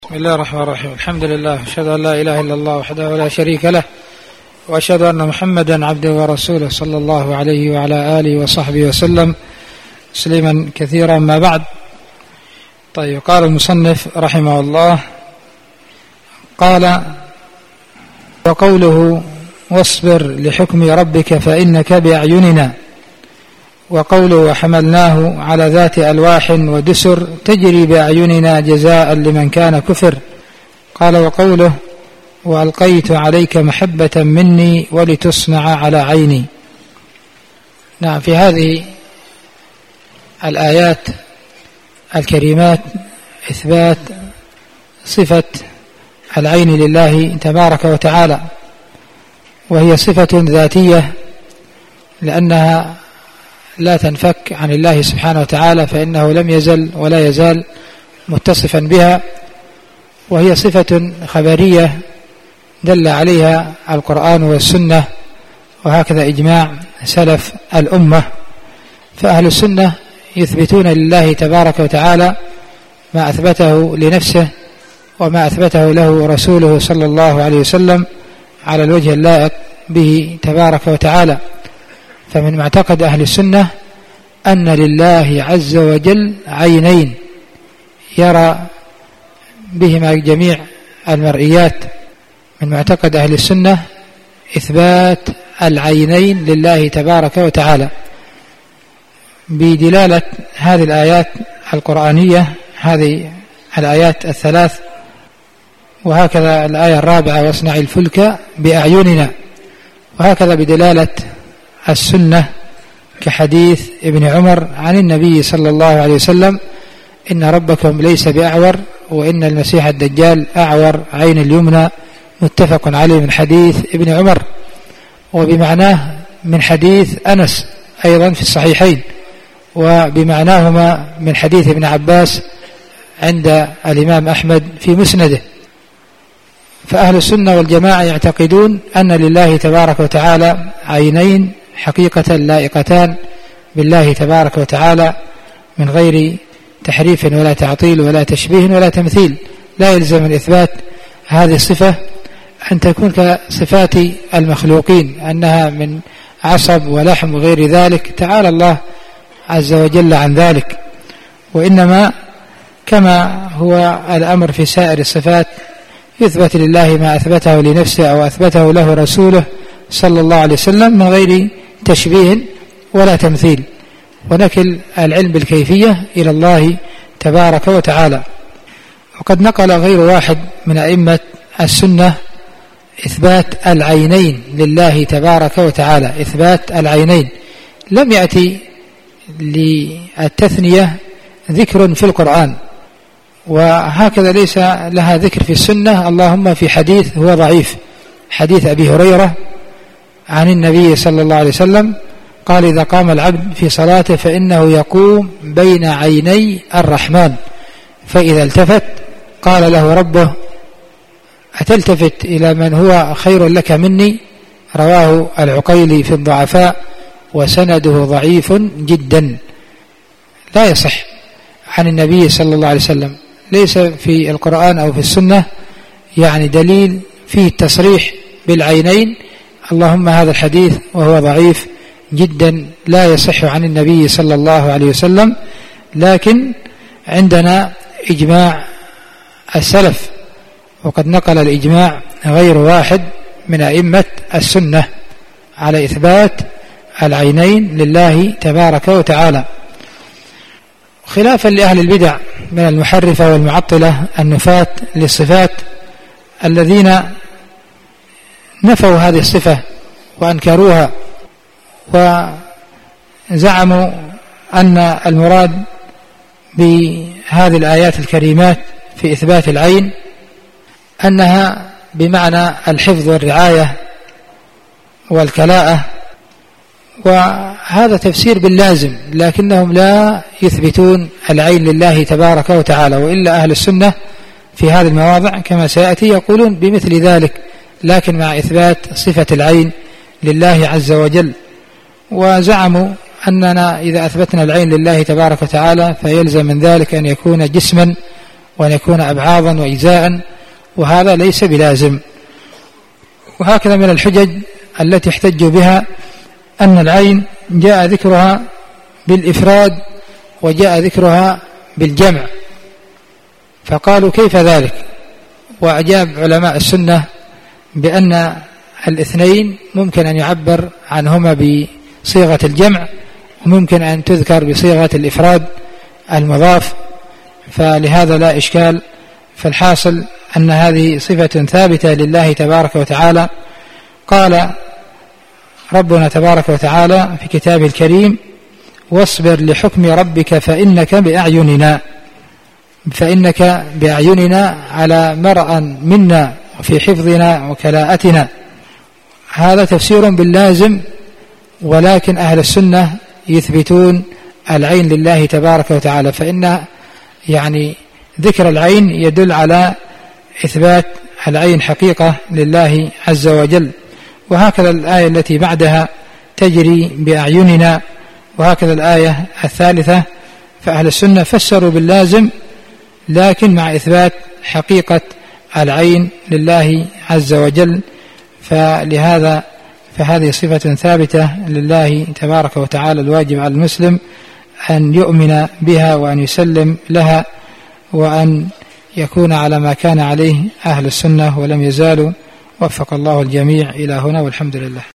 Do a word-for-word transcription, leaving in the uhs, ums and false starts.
بسم الله الرحمن الرحيم. الحمد لله، أشهد أن لا إله إلا الله وحده لا شريك له، وأشهد أن محمدا عبده ورسوله صلى الله عليه وعلى آله وصحبه وسلم تسليما كثيرا. ما بعد، طيب، قال المصنف رحمه الله: قال: وقوله واصبر لحكم ربك فإنك بأعيننا، وقوله وحملناه على ذات ألواح ودسر تجري بأعيننا جزاء لمن كان كفر. قال: وقوله وألقيت عليك محبة مني ولتصنع على عيني. نعم، في هذه الآيات الكريمات إثبات صفة العين لله تبارك وتعالى، وهي صفة ذاتية لأنها لا تنفك عن الله سبحانه وتعالى، فإنه لم يزل ولا يزال متصفا بها، وهي صفة خبرية دل عليها القرآن والسنة، وهكذا إجماع سلف الأمة. فأهل السنة يثبتون لله تبارك وتعالى ما أثبته لنفسه وما أثبته له رسوله صلى الله عليه وسلم على الوجه اللائق به تبارك وتعالى. فمن معتقد أهل السنة أن لله عز وجل عينين يرى بهما جميع المرئيات. من معتقد أهل السنة إثبات العينين لله تبارك وتعالى بدلالة هذه الآيات القرآنية، هذه الآيات الثلاث، وهكذا الآية الرابعة واصنع الفلك بأعيننا، وهكذا بدلالة السنة كحديث ابن عمر عن النبي صلى الله عليه وسلم: إن ربكم ليس بأعور وإن المسيح الدجال أعور عين اليمنى، متفق عليه من حديث ابن عمر، وبمعناه من حديث أنس أيضا في الصحيحين، وبمعناهما من حديث ابن عباس عند الإمام أحمد في مسنده. فأهل السنة والجماعة يعتقدون أن لله تبارك وتعالى عينين حقيقة لائقتان بالله تبارك وتعالى من غير تحريف ولا تعطيل ولا تشبيه ولا تمثيل. لا يلزم من إثبات هذه الصفة أن تكون كصفات المخلوقين، أنها من عصب ولحم وغير ذلك، تعالى الله عز وجل عن ذلك. وإنما كما هو الأمر في سائر الصفات يثبت لله ما أثبته لنفسه أو أثبته له رسوله صلى الله عليه وسلم من غير تشبيه ولا تمثيل، ونكل العلم بالكيفية إلى الله تبارك وتعالى. وقد نقل غير واحد من أئمة السنة إثبات العينين لله تبارك وتعالى، إثبات العينين. لم يأتي للتثنية ذكر في القرآن، وهكذا ليس لها ذكر في السنة، اللهم في حديث هو ضعيف، حديث أبي هريرة عن النبي صلى الله عليه وسلم قال: إذا قام العبد في صلاته فإنه يقوم بين عيني الرحمن، فإذا التفت قال له ربه: أتلتفت إلى من هو خير لك مني؟ رواه العقيلي في الضعفاء، وسنده ضعيف جدا، لا يصح عن النبي صلى الله عليه وسلم. ليس في القرآن أو في السنة يعني دليل فيه التصريح بالعينين، اللهم هذا الحديث وهو ضعيف جدا لا يصح عن النبي صلى الله عليه وسلم. لكن عندنا إجماع السلف، وقد نقل الإجماع غير واحد من أئمة السنة على إثبات العينين لله تبارك وتعالى، خلافا لأهل البدع من المحرفة والمعطلة النفاة للصفات الذين نفوا هذه الصفة وأنكروها، وزعموا أن المراد بهذه الآيات الكريمات في إثبات العين أنها بمعنى الحفظ والرعاية والكلاءة، وهذا تفسير باللازم، لكنهم لا يثبتون العين لله تبارك وتعالى. وإلا أهل السنة في هذه المواضع كما سيأتي يقولون بمثل ذلك، لكن مع إثبات صفة العين لله عز وجل. وزعموا أننا إذا أثبتنا العين لله تبارك وتعالى فيلزم من ذلك أن يكون جسما وأن يكون أبعاضا وإجزاء، وهذا ليس بلازم. وهكذا من الحجج التي احتجوا بها أن العين جاء ذكرها بالإفراد وجاء ذكرها بالجمع، فقالوا كيف ذلك؟ وأجاب علماء السنة بأن الاثنين ممكن أن يعبر عنهما بصيغة الجمع، وممكن أن تذكر بصيغة الإفراد المضاف، فلهذا لا إشكال. فالحاصل أن هذه صفة ثابتة لله تبارك وتعالى. قال ربنا تبارك وتعالى في كتابه الكريم: واصبر لحكم ربك فإنك بأعيننا، فإنك بأعيننا على مرأى منا وفي حفظنا وكلاءتنا. هذا تفسير باللازم، ولكن أهل السنة يثبتون العين لله تبارك وتعالى، فإن يعني ذكر العين يدل على إثبات العين حقيقة لله عز وجل. وهكذا الآية التي بعدها تجري بأعيننا، وهكذا الآية الثالثة. فأهل السنة فسروا باللازم لكن مع إثبات حقيقة العين لله عز وجل، فلهذا فهذه صفة ثابتة لله تبارك وتعالى. الواجب على المسلم أن يؤمن بها وأن يسلم لها، وأن يكون على ما كان عليه أهل السنة ولم يزالوا. وفق الله الجميع إلى هنا، والحمد لله.